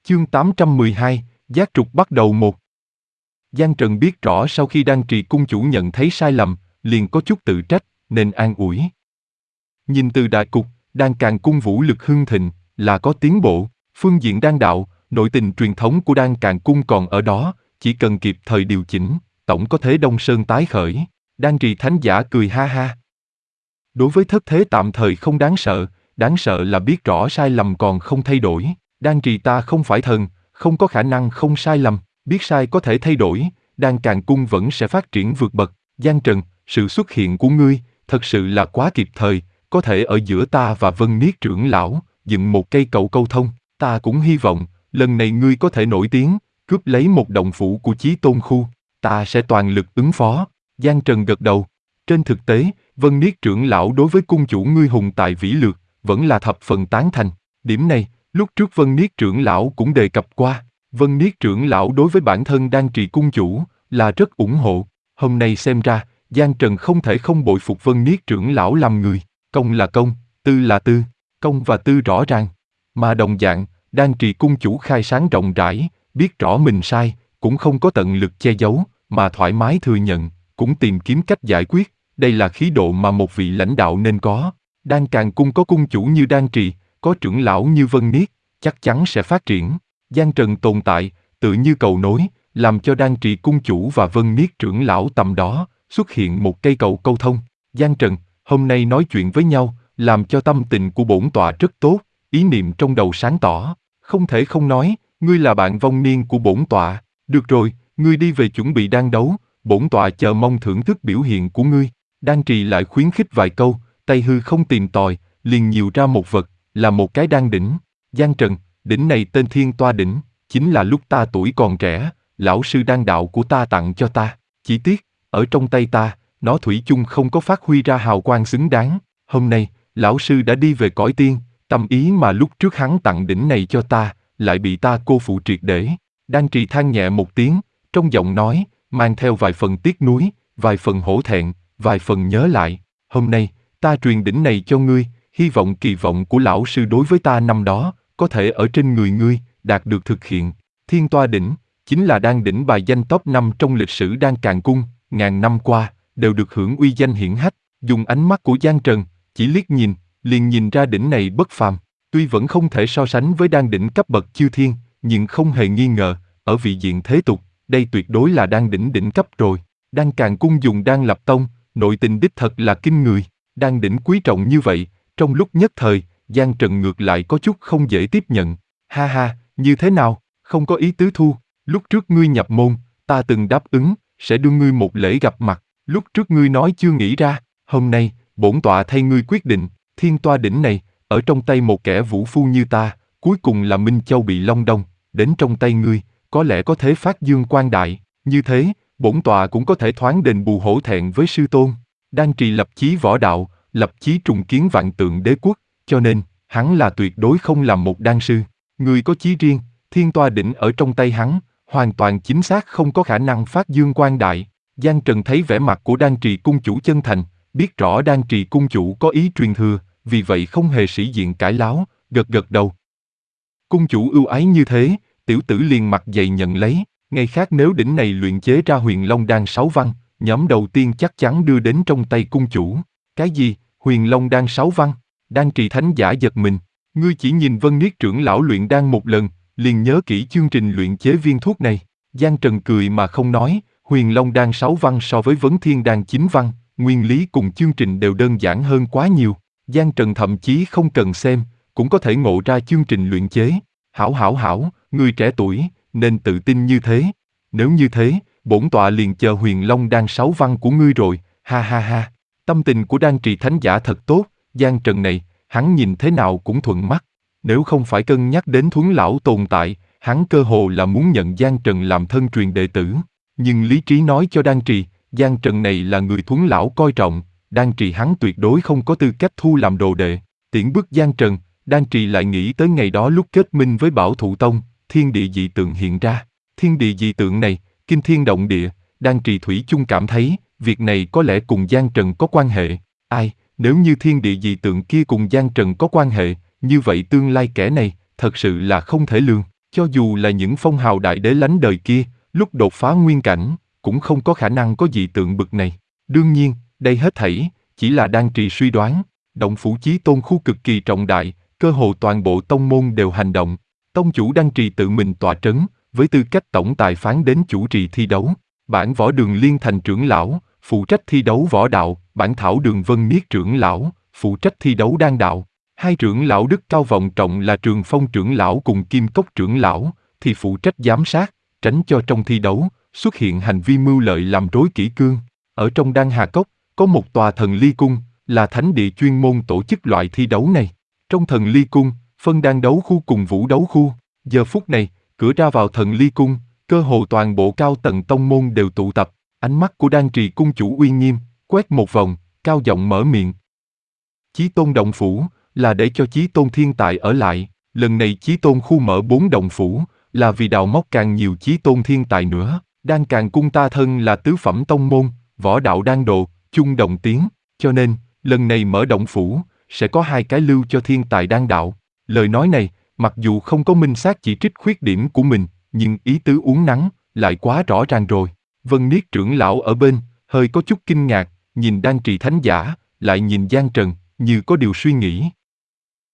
Chương 812, Giác trục bắt đầu 1. Giang Trần biết rõ sau khi Đan Trì cung chủ nhận thấy sai lầm, liền có chút tự trách, nên an ủi. Nhìn từ đại cục, Đan Càn cung vũ lực hưng thịnh, là có tiến bộ, phương diện đan đạo, nội tình truyền thống của Đan Càn cung còn ở đó, chỉ cần kịp thời điều chỉnh, tổng có thể Đông Sơn tái khởi. Đan Trì thánh giả cười ha ha. Đối với thất thế tạm thời không đáng sợ là biết rõ sai lầm còn không thay đổi. Đan Trì ta không phải thần, không có khả năng không sai lầm, biết sai có thể thay đổi, Đan Càn cung vẫn sẽ phát triển vượt bậc. Giang Trần, sự xuất hiện của ngươi, thật sự là quá kịp thời, có thể ở giữa ta và Vân Niết trưởng lão, dựng một cây cầu câu thông, ta cũng hy vọng, lần này ngươi có thể nổi tiếng, cướp lấy một động phủ của Chí Tôn khu, ta sẽ toàn lực ứng phó. Giang Trần gật đầu. Trên thực tế, Vân Niết trưởng lão đối với cung chủ ngươi hùng tài vĩ lược, vẫn là thập phần tán thành. Điểm này, lúc trước Vân Niết trưởng lão cũng đề cập qua. Vân Niết trưởng lão đối với bản thân Đan Trì cung chủ, là rất ủng hộ. Hôm nay xem ra, Giang Trần không thể không bội phục Vân Niết trưởng lão làm người. Công là công, tư là tư, công và tư rõ ràng. Mà đồng dạng, Đan Trì cung chủ khai sáng rộng rãi, biết rõ mình sai, cũng không có tận lực che giấu, mà thoải mái thừa nhận, cũng tìm kiếm cách giải quyết. Đây là khí độ mà một vị lãnh đạo nên có. Đan Càn cung có cung chủ như Đan Trì, có trưởng lão như Vân Niết, chắc chắn sẽ phát triển. Giang Trần tồn tại, tự như cầu nối, làm cho Đan Trì cung chủ và Vân Niết trưởng lão tầm đó, xuất hiện một cây cầu câu thông. Giang Trần, hôm nay nói chuyện với nhau, làm cho tâm tình của bổn tọa rất tốt, ý niệm trong đầu sáng tỏ. Không thể không nói, ngươi là bạn vong niên của bổn tọa. Được rồi, ngươi đi về chuẩn bị đan đấu, bổn tọa chờ mong thưởng thức biểu hiện của ngươi. Đan Trì lại khuyến khích vài câu, tay hư không tìm tòi, liền nhiều ra một vật, là một cái đan đỉnh. Giang Trần, đỉnh này tên Thiên Toa đỉnh, chính là lúc ta tuổi còn trẻ, lão sư đan đạo của ta tặng cho ta. Chỉ tiếc, ở trong tay ta, nó thủy chung không có phát huy ra hào quang xứng đáng. Hôm nay, lão sư đã đi về cõi tiên, tâm ý mà lúc trước hắn tặng đỉnh này cho ta, lại bị ta cô phụ triệt để. Đan Trì than nhẹ một tiếng, trong giọng nói, mang theo vài phần tiếc nuối, vài phần hổ thẹn, vài phần nhớ lại. Hôm nay, ta truyền đỉnh này cho ngươi, hy vọng kỳ vọng của lão sư đối với ta năm đó, có thể ở trên người ngươi, đạt được thực hiện. Thiên Toa đỉnh, chính là đan đỉnh bài danh top 5 trong lịch sử Đan Càn cung, ngàn năm qua, đều được hưởng uy danh hiển hách. Dùng ánh mắt của Giang Trần, chỉ liếc nhìn, liền nhìn ra đỉnh này bất phàm. Tuy vẫn không thể so sánh với đan đỉnh cấp bậc chư thiên, nhưng không hề nghi ngờ, ở vị diện thế tục, đây tuyệt đối là đan đỉnh đỉnh cấp rồi. Đan Càn cung dùng đan lập tông, nội tình đích thật là kinh người. Đan đỉnh quý trọng như vậy, trong lúc nhất thời, Giang Trần ngược lại có chút không dễ tiếp nhận. Ha ha, như thế nào, không có ý tứ thu, lúc trước ngươi nhập môn, ta từng đáp ứng, sẽ đưa ngươi một lễ gặp mặt, lúc trước ngươi nói chưa nghĩ ra, hôm nay, bổn tọa thay ngươi quyết định, Thiên Toa đỉnh này, ở trong tay một kẻ vũ phu như ta, cuối cùng là Minh Châu bị Long Đong, đến trong tay ngươi, có lẽ có thế phát dương quang đại, như thế, bổn tọa cũng có thể thoáng đền bù hổ thẹn với sư tôn. Đan Trì lập chí võ đạo, lập chí trùng kiến vạn tượng đế quốc, cho nên, hắn là tuyệt đối không làm một đan sư. Người có chí riêng, Thiên Toa đỉnh ở trong tay hắn, hoàn toàn chính xác không có khả năng phát dương quang đại. Giang Trần thấy vẻ mặt của Đan Trì cung chủ chân thành, biết rõ Đan Trì cung chủ có ý truyền thừa, vì vậy không hề sĩ diện cãi láo, gật gật đầu. Cung chủ ưu ái như thế, tiểu tử liền mặt dày nhận lấy. Ngày khác nếu đỉnh này luyện chế ra Huyền Long đan 6 văn, nhóm đầu tiên chắc chắn đưa đến trong tay cung chủ. Cái gì, Huyền Long đan 6 văn? Đan Trì thánh giả giật mình. Ngươi chỉ nhìn Vân Niết trưởng lão luyện đan một lần, liền nhớ kỹ chương trình luyện chế viên thuốc này. Giang Trần cười mà không nói, Huyền Long đan 6 văn so với Vấn Thiên đan 9 văn, nguyên lý cùng chương trình đều đơn giản hơn quá nhiều. Giang Trần thậm chí không cần xem, cũng có thể ngộ ra chương trình luyện chế. Hảo, ngươi trẻ tuổi, nên tự tin như thế. Nếu như thế, bổn tọa liền chờ Huyền Long đan 6 văn của ngươi rồi, ha ha ha. Tâm tình của Đan Trì thánh giả thật tốt, Giang Trần này, hắn nhìn thế nào cũng thuận mắt. Nếu không phải cân nhắc đến Thuấn lão tồn tại, hắn cơ hồ là muốn nhận Giang Trần làm thân truyền đệ tử. Nhưng lý trí nói cho Đan Trì, Giang Trần này là người Thuấn lão coi trọng, Đan Trì hắn tuyệt đối không có tư cách thu làm đồ đệ. Tiễn bước Giang Trần, Đan Trì lại nghĩ tới ngày đó lúc kết minh với Bảo Thụ Tông, thiên địa dị tượng hiện ra. Thiên địa dị tượng này, kinh thiên động địa, Đan Trì thủy chung cảm thấy, việc này có lẽ cùng Giang Trần có quan hệ. Ai, nếu như thiên địa dị tượng kia cùng Giang Trần có quan hệ, như vậy tương lai kẻ này, thật sự là không thể lường. Cho dù là những phong hào đại đế lánh đời kia, lúc đột phá nguyên cảnh, cũng không có khả năng có dị tượng bực này. Đương nhiên, đây hết thảy chỉ là Đan Trì suy đoán. Động phủ Chí Tôn khu cực kỳ trọng đại, cơ hồ toàn bộ tông môn đều hành động. Tông chủ Đan Trì tự mình tọa trấn, với tư cách tổng tài phán đến chủ trì thi đấu. Bản Võ Đường Liên thành trưởng lão, phụ trách thi đấu võ đạo. Bản Thảo Đường Vân Niết trưởng lão, phụ trách thi đấu đan đạo. Hai trưởng lão đức cao vọng trọng là Trường Phong trưởng lão cùng Kim Cốc trưởng lão, thì phụ trách giám sát, tránh cho trong thi đấu xuất hiện hành vi mưu lợi làm rối kỷ cương. Ở trong Đan Hà Cốc, có một tòa thần ly cung, là thánh địa chuyên môn tổ chức loại thi đấu này. Trong thần ly cung, phân đan đấu khu cùng vũ đấu khu. Giờ phút này, cửa ra vào thần ly cung, cơ hồ toàn bộ cao tầng tông môn đều tụ tập. Ánh mắt của Đan Trì cung chủ uy nghiêm, quét một vòng, cao giọng mở miệng. Chí Tôn động phủ, là để cho Chí Tôn thiên tài ở lại. Lần này Chí Tôn khu mở 4 động phủ, là vì đào móc càng nhiều Chí Tôn thiên tài nữa. Đan Càng cung ta thân là tứ phẩm tông môn, võ đạo đan đồ, chung đồng tiếng. Cho nên, lần này mở động phủ, sẽ có 2 cái lưu cho thiên tài đan đạo. Lời nói này, mặc dù không có minh xác chỉ trích khuyết điểm của mình, nhưng ý tứ uốn nắn, lại quá rõ ràng rồi. Vân Niết trưởng lão ở bên, hơi có chút kinh ngạc, nhìn Đan Trì thánh giả, lại nhìn Giang Trần, như có điều suy nghĩ.